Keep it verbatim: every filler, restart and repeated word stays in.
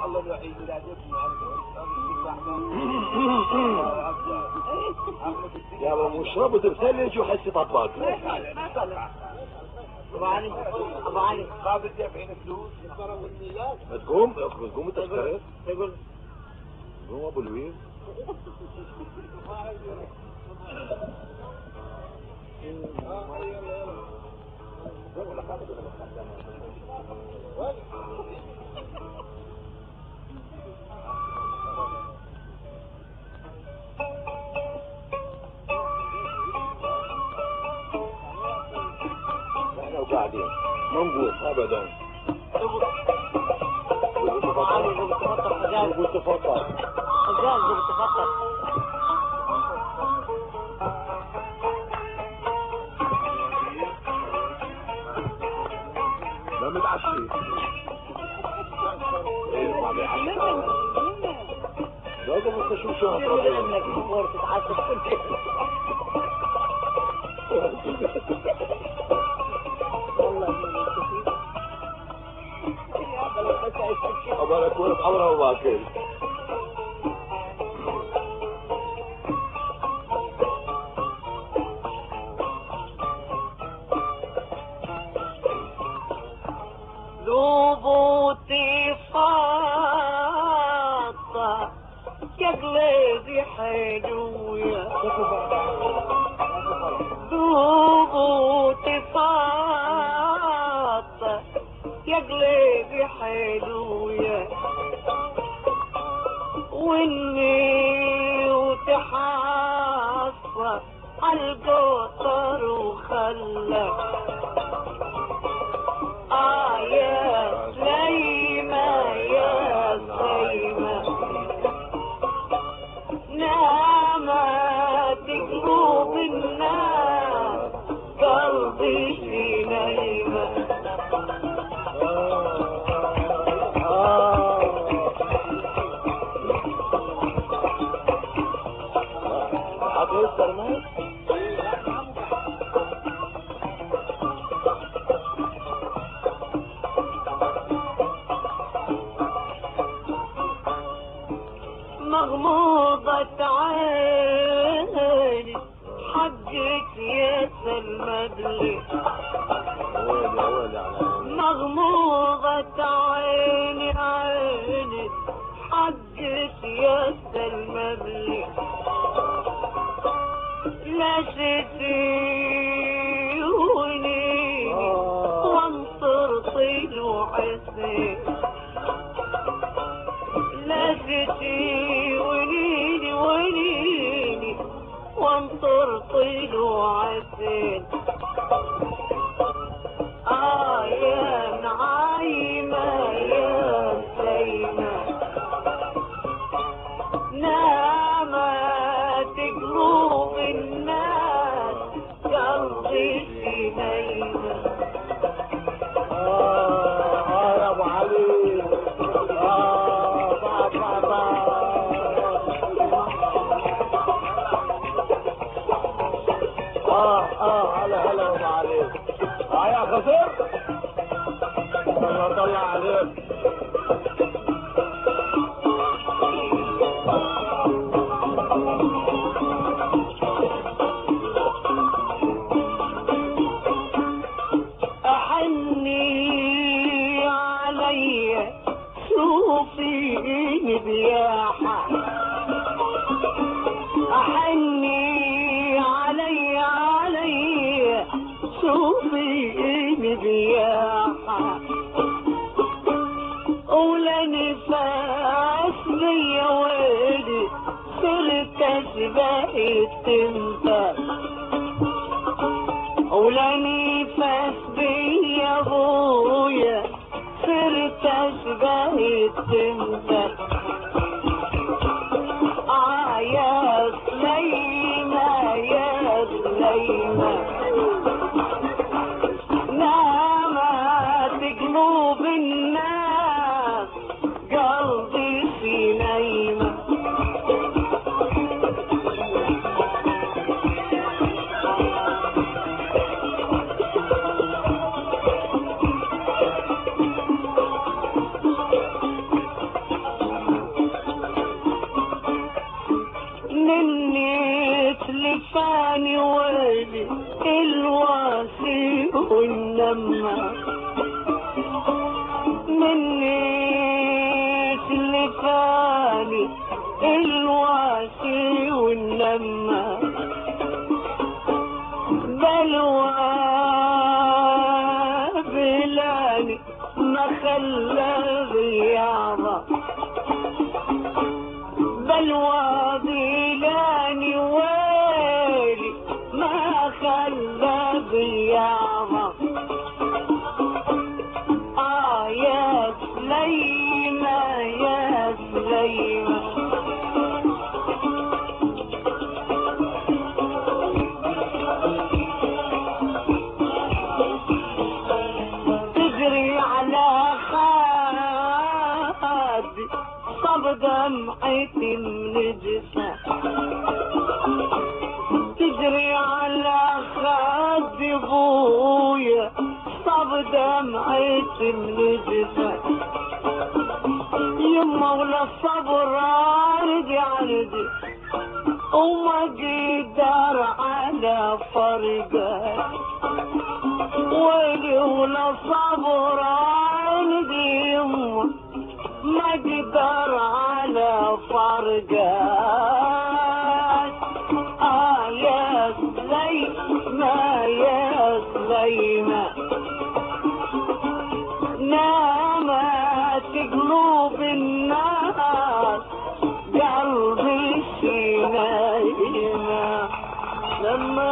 الله يعيد ولادتنا يا ابو مشرب وتبتلج وحسي طباق. ابو علي ابو علي قابل دافعين فلوس ما تقوم ما تقوم التذكارات تقول قوم ابو لويس. احنا وقاعدين ما نقول ابدا. علي ابو تفطر حجاج ابو تفطر حجاج ابو تفطر ما متعشي. ايه ما بيعشي لازم انت شو شو هتطلع انك تمر تتعشى كل أبغى أكون بحضرة وباكل. ذوبوتي فاطة كقلبي حلوية ذوبوتي فاطة كقلبي حلوية واني وتحصى عالقطر وخلى آه يا سليمة يا سليمة نامت قلوب الناس قلبي في نايمة مغموضة عيني حقك يا سلمدلي مغموضة عيني عيني حقك يا سلمدلي لا شتيوني وانطر طيل وحسين لا شتيوني ونيني وانطر طيل وعسين آه يا نعيمة يا سيمة نامت قلوب الناس قلبي في نيمة آه آه يا أبو علي آه بابا بابا آه آه هلا هلا أبو علي آه يا خسر الله طلع عليك أحني علي شوفيني بياحة أحني علي علي شوفيني بياحة ولا نفاس بيا ويلي صرت أشبه التمثال ولا نفاس بيا ابويا صرت أشبه التمثال آه يا سليمة يا سليمة نامت قلوب الناس قلبي في نايمة الواسي والنمى بلوى بلاني ما خلى غيابه بلوى بلاني ويلي ما خلى غيابه آه يا سليمة يا سليمة تجري على خادي صب دمعتي منجسة تجري على خادي بويا صب دمعتي منجسة يما ولا الصبر رجع رجع وما قدر على فرقه ويلي ولا صبر عندي يما ما قدر على فرقه آه يا سليمة يا سليمة نامت قلوب الناس قلبي سينايمة لما